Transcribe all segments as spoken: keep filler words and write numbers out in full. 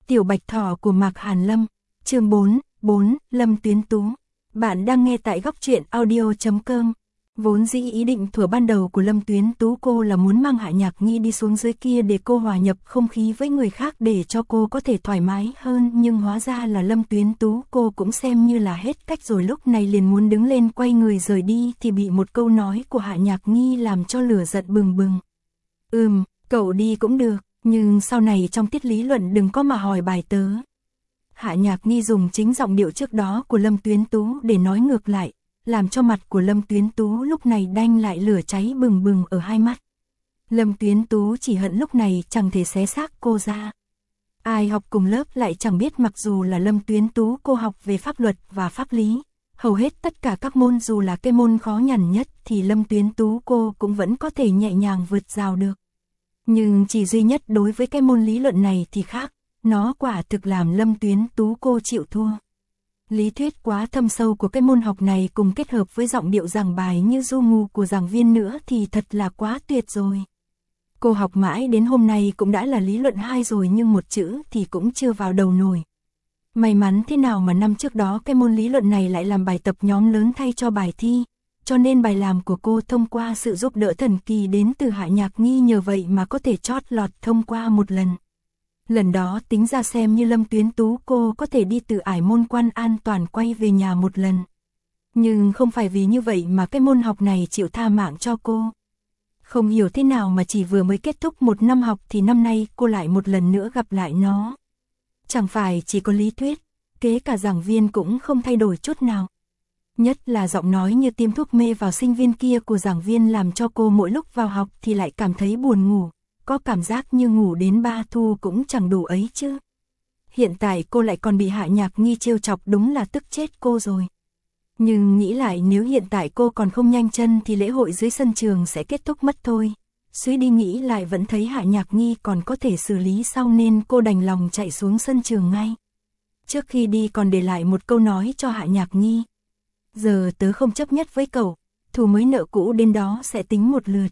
Tiểu Bạch Thỏ của Mạc Hàn Lâm, chương bốn, bốn, Lâm Tuyến Tú. Bạn đang nghe tại góc truyện audio chấm com. Vốn dĩ ý định thuở ban đầu của Lâm Tuyến Tú cô là muốn mang Hạ Nhạc Nhi đi xuống dưới kia để cô hòa nhập không khí với người khác để cho cô có thể thoải mái hơn, nhưng hóa ra là Lâm Tuyến Tú cô cũng xem như là hết cách rồi, lúc này liền muốn đứng lên quay người rời đi thì bị một câu nói của Hạ Nhạc Nhi làm cho lửa giận bừng bừng. Ừm, cậu đi cũng được, nhưng sau này trong tiết lý luận đừng có mà hỏi bài tớ. Hạ Nhạc Nhi dùng chính giọng điệu trước đó của Lâm Tuyến Tú để nói ngược lại, làm cho mặt của Lâm Tuyến Tú lúc này đanh lại lửa cháy bừng bừng ở hai mắt. Lâm Tuyến Tú chỉ hận lúc này chẳng thể xé xác cô ra. Ai học cùng lớp lại chẳng biết mặc dù là Lâm Tuyến Tú cô học về pháp luật và pháp lý, hầu hết tất cả các môn dù là cái môn khó nhằn nhất thì Lâm Tuyến Tú cô cũng vẫn có thể nhẹ nhàng vượt rào được. Nhưng chỉ duy nhất đối với cái môn lý luận này thì khác, nó quả thực làm Lâm Tuyến Tú cô chịu thua. Lý thuyết quá thâm sâu của cái môn học này cùng kết hợp với giọng điệu giảng bài như du ngụ của giảng viên nữa thì thật là quá tuyệt rồi. Cô học mãi đến hôm nay cũng đã là lý luận hai rồi nhưng một chữ thì cũng chưa vào đầu nổi. May mắn thế nào mà năm trước đó cái môn lý luận này lại làm bài tập nhóm lớn thay cho bài thi, cho nên bài làm của cô thông qua sự giúp đỡ thần kỳ đến từ Hạ Nhạc Nhi nhờ vậy mà có thể chót lọt thông qua một lần. Lần đó tính ra xem như Lâm Tuyến Tú cô có thể đi từ ải môn quan an toàn quay về nhà một lần. Nhưng không phải vì như vậy mà cái môn học này chịu tha mạng cho cô. Không hiểu thế nào mà chỉ vừa mới kết thúc một năm học thì năm nay cô lại một lần nữa gặp lại nó. Chẳng phải chỉ có lý thuyết, kế cả giảng viên cũng không thay đổi chút nào. Nhất là giọng nói như tiêm thuốc mê vào sinh viên kia của giảng viên làm cho cô mỗi lúc vào học thì lại cảm thấy buồn ngủ, có cảm giác như ngủ đến ba thu cũng chẳng đủ ấy chứ. Hiện tại cô lại còn bị Hạ Nhạc Nhi trêu chọc đúng là tức chết cô rồi. Nhưng nghĩ lại nếu hiện tại cô còn không nhanh chân thì lễ hội dưới sân trường sẽ kết thúc mất thôi. Suy đi nghĩ lại vẫn thấy Hạ Nhạc Nhi còn có thể xử lý sau nên cô đành lòng chạy xuống sân trường ngay. Trước khi đi còn để lại một câu nói cho Hạ Nhạc Nhi. Giờ tớ không chấp nhất với cậu, thù mới nợ cũ đến đó sẽ tính một lượt.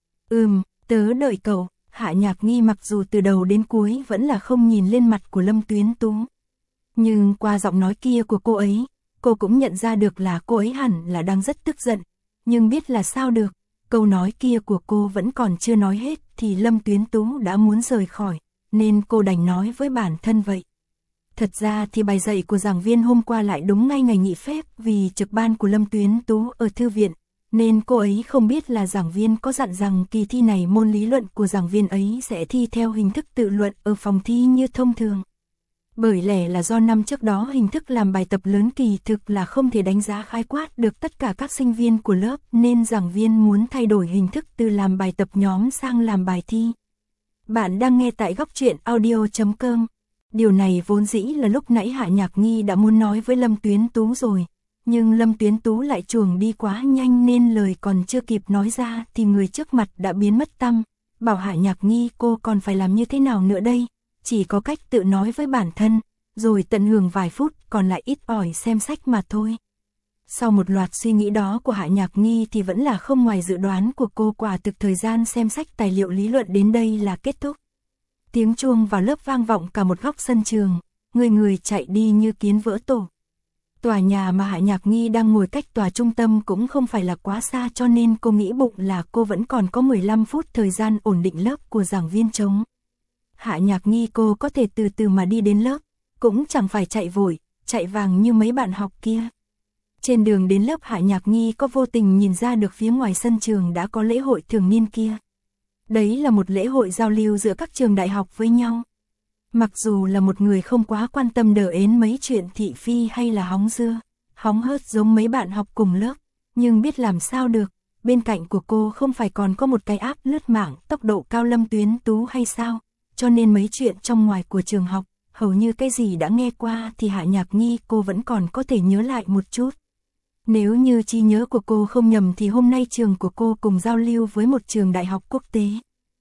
Ừm, tớ đợi cậu. Hạ Nhạc Nhi mặc dù từ đầu đến cuối vẫn là không nhìn lên mặt của Lâm Tuyến Tú. Nhưng qua giọng nói kia của cô ấy, cô cũng nhận ra được là cô ấy hẳn là đang rất tức giận. Nhưng biết là sao được, câu nói kia của cô vẫn còn chưa nói hết thì Lâm Tuyến Tú đã muốn rời khỏi, nên cô đành nói với bản thân vậy. Thật ra thì bài dạy của giảng viên hôm qua lại đúng ngay ngày nghỉ phép vì trực ban của Lâm Tuyến Tú ở thư viện. Nên cô ấy không biết là giảng viên có dặn rằng kỳ thi này môn lý luận của giảng viên ấy sẽ thi theo hình thức tự luận ở phòng thi như thông thường. Bởi lẽ là do năm trước đó hình thức làm bài tập lớn kỳ thực là không thể đánh giá khái quát được tất cả các sinh viên của lớp nên giảng viên muốn thay đổi hình thức từ làm bài tập nhóm sang làm bài thi. Bạn đang nghe tại góc truyện audio chấm com. Điều này vốn dĩ là lúc nãy Hạ Nhạc Nhi đã muốn nói với Lâm Tuyến Tú rồi. Nhưng Lâm Tuyến Tú lại chuồng đi quá nhanh nên lời còn chưa kịp nói ra thì người trước mặt đã biến mất tăm. Bảo Hạ Nhạc Nhi cô còn phải làm như thế nào nữa đây? Chỉ có cách tự nói với bản thân, rồi tận hưởng vài phút còn lại ít ỏi xem sách mà thôi. Sau một loạt suy nghĩ đó của Hạ Nhạc Nhi thì vẫn là không ngoài dự đoán của cô, quả thực thời gian xem sách tài liệu lý luận đến đây là kết thúc. Tiếng chuông vào lớp vang vọng cả một góc sân trường, người người chạy đi như kiến vỡ tổ. Tòa nhà mà Hạ Nhạc Nhi đang ngồi cách tòa trung tâm cũng không phải là quá xa cho nên cô nghĩ bụng là cô vẫn còn có mười lăm phút thời gian ổn định lớp của giảng viên trống. Hạ Nhạc Nhi cô có thể từ từ mà đi đến lớp, cũng chẳng phải chạy vội, chạy vàng như mấy bạn học kia. Trên đường đến lớp Hạ Nhạc Nhi có vô tình nhìn ra được phía ngoài sân trường đã có lễ hội thường niên kia. Đấy là một lễ hội giao lưu giữa các trường đại học với nhau. Mặc dù là một người không quá quan tâm đờ ến mấy chuyện thị phi hay là hóng dưa, hóng hớt giống mấy bạn học cùng lớp, nhưng biết làm sao được, bên cạnh của cô không phải còn có một cái app lướt mạng tốc độ cao Lâm Tuyến Tú hay sao, cho nên mấy chuyện trong ngoài của trường học, hầu như cái gì đã nghe qua thì Hạ Nhạc Nhi cô vẫn còn có thể nhớ lại một chút. Nếu như trí nhớ của cô không nhầm thì hôm nay trường của cô cùng giao lưu với một trường đại học quốc tế.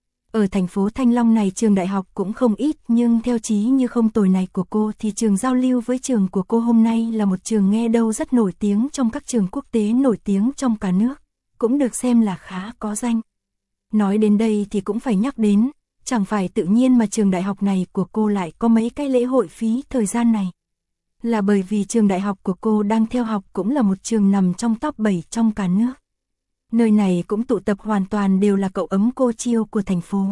Ở thành phố Thanh Long này trường đại học cũng không ít nhưng theo trí như không tồi này của cô thì trường giao lưu với trường của cô hôm nay là một trường nghe đâu rất nổi tiếng trong các trường quốc tế nổi tiếng trong cả nước, cũng được xem là khá có danh. Nói đến đây thì cũng phải nhắc đến, chẳng phải tự nhiên mà trường đại học này của cô lại có mấy cái lễ hội phí thời gian này. Là bởi vì trường đại học của cô đang theo học cũng là một trường nằm trong top bảy trong cả nước. Nơi này cũng tụ tập hoàn toàn đều là cậu ấm cô chiêu của thành phố.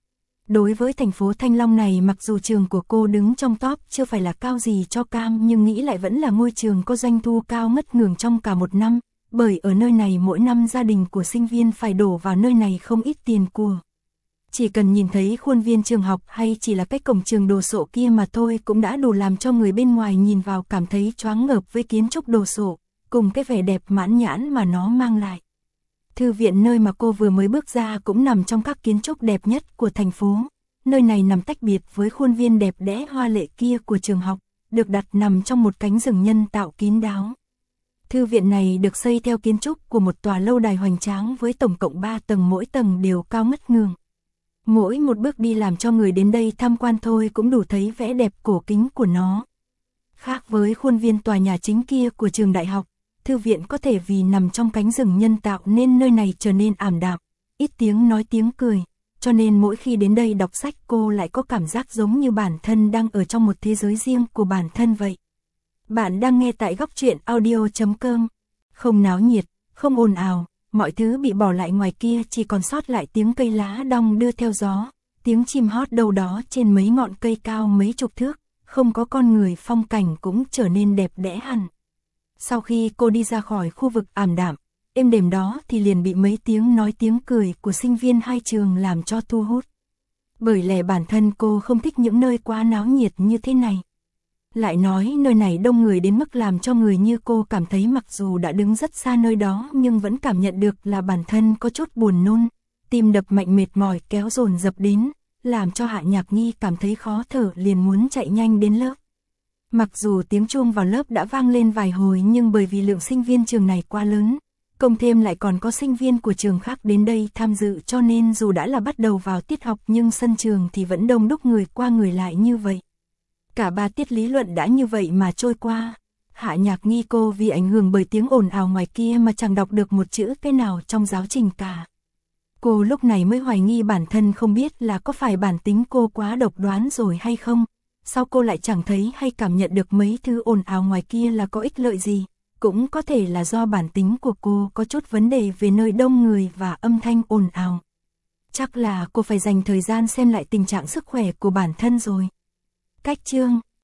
Đối với thành phố Thanh Long này, mặc dù trường của cô đứng trong top chưa phải là cao gì cho cam, nhưng nghĩ lại vẫn là ngôi trường có doanh thu cao ngất ngường trong cả một năm, bởi ở nơi này mỗi năm gia đình của sinh viên phải đổ vào nơi này không ít tiền của. Chỉ cần nhìn thấy khuôn viên trường học hay chỉ là cái cổng trường đồ sộ kia mà thôi cũng đã đủ làm cho người bên ngoài nhìn vào cảm thấy choáng ngợp với kiến trúc đồ sộ, cùng cái vẻ đẹp mãn nhãn mà nó mang lại. Thư viện nơi mà cô vừa mới bước ra cũng nằm trong các kiến trúc đẹp nhất của thành phố. Nơi này nằm tách biệt với khuôn viên đẹp đẽ hoa lệ kia của trường học, được đặt nằm trong một cánh rừng nhân tạo kín đáo. Thư viện này được xây theo kiến trúc của một tòa lâu đài hoành tráng với tổng cộng ba tầng, mỗi tầng đều cao ngất ngường. Mỗi một bước đi làm cho người đến đây tham quan thôi cũng đủ thấy vẻ đẹp cổ kính của nó. Khác với khuôn viên tòa nhà chính kia của trường đại học, thư viện có thể vì nằm trong cánh rừng nhân tạo nên nơi này trở nên ảm đạm, ít tiếng nói tiếng cười, cho nên mỗi khi đến đây đọc sách cô lại có cảm giác giống như bản thân đang ở trong một thế giới riêng của bản thân vậy. Bạn đang nghe tại góc truyện audio chấm com. Không náo nhiệt, không ồn ào, mọi thứ bị bỏ lại ngoài kia, chỉ còn sót lại tiếng cây lá đong đưa theo gió, tiếng chim hót đâu đó trên mấy ngọn cây cao mấy chục thước, không có con người, phong cảnh cũng trở nên đẹp đẽ hẳn. Sau khi cô đi ra khỏi khu vực ảm đạm, êm đềm đó thì liền bị mấy tiếng nói tiếng cười của sinh viên hai trường làm cho thu hút. Bởi lẽ bản thân cô không thích những nơi quá náo nhiệt như thế này. Lại nói nơi này đông người đến mức làm cho người như cô cảm thấy mặc dù đã đứng rất xa nơi đó nhưng vẫn cảm nhận được là bản thân có chút buồn nôn, tim đập mạnh mệt mỏi kéo dồn dập đến, làm cho Hạ Nhạc Nhi cảm thấy khó thở liền muốn chạy nhanh đến lớp. Mặc dù tiếng chuông vào lớp đã vang lên vài hồi nhưng bởi vì lượng sinh viên trường này quá lớn, cộng thêm lại còn có sinh viên của trường khác đến đây tham dự cho nên dù đã là bắt đầu vào tiết học nhưng sân trường thì vẫn đông đúc người qua người lại như vậy. Cả ba tiết lý luận đã như vậy mà trôi qua. Hạ Nhạc Nhi cô vì ảnh hưởng bởi tiếng ồn ào ngoài kia mà chẳng đọc được một chữ cái nào trong giáo trình cả. Cô lúc này mới hoài nghi bản thân, không biết là có phải bản tính cô quá độc đoán rồi hay không. Sao cô lại chẳng thấy hay cảm nhận được mấy thứ ồn ào ngoài kia là có ích lợi gì. Cũng có thể là do bản tính của cô có chút vấn đề về nơi đông người và âm thanh ồn ào. Chắc là cô phải dành thời gian xem lại tình trạng sức khỏe của bản thân rồi. Cách chương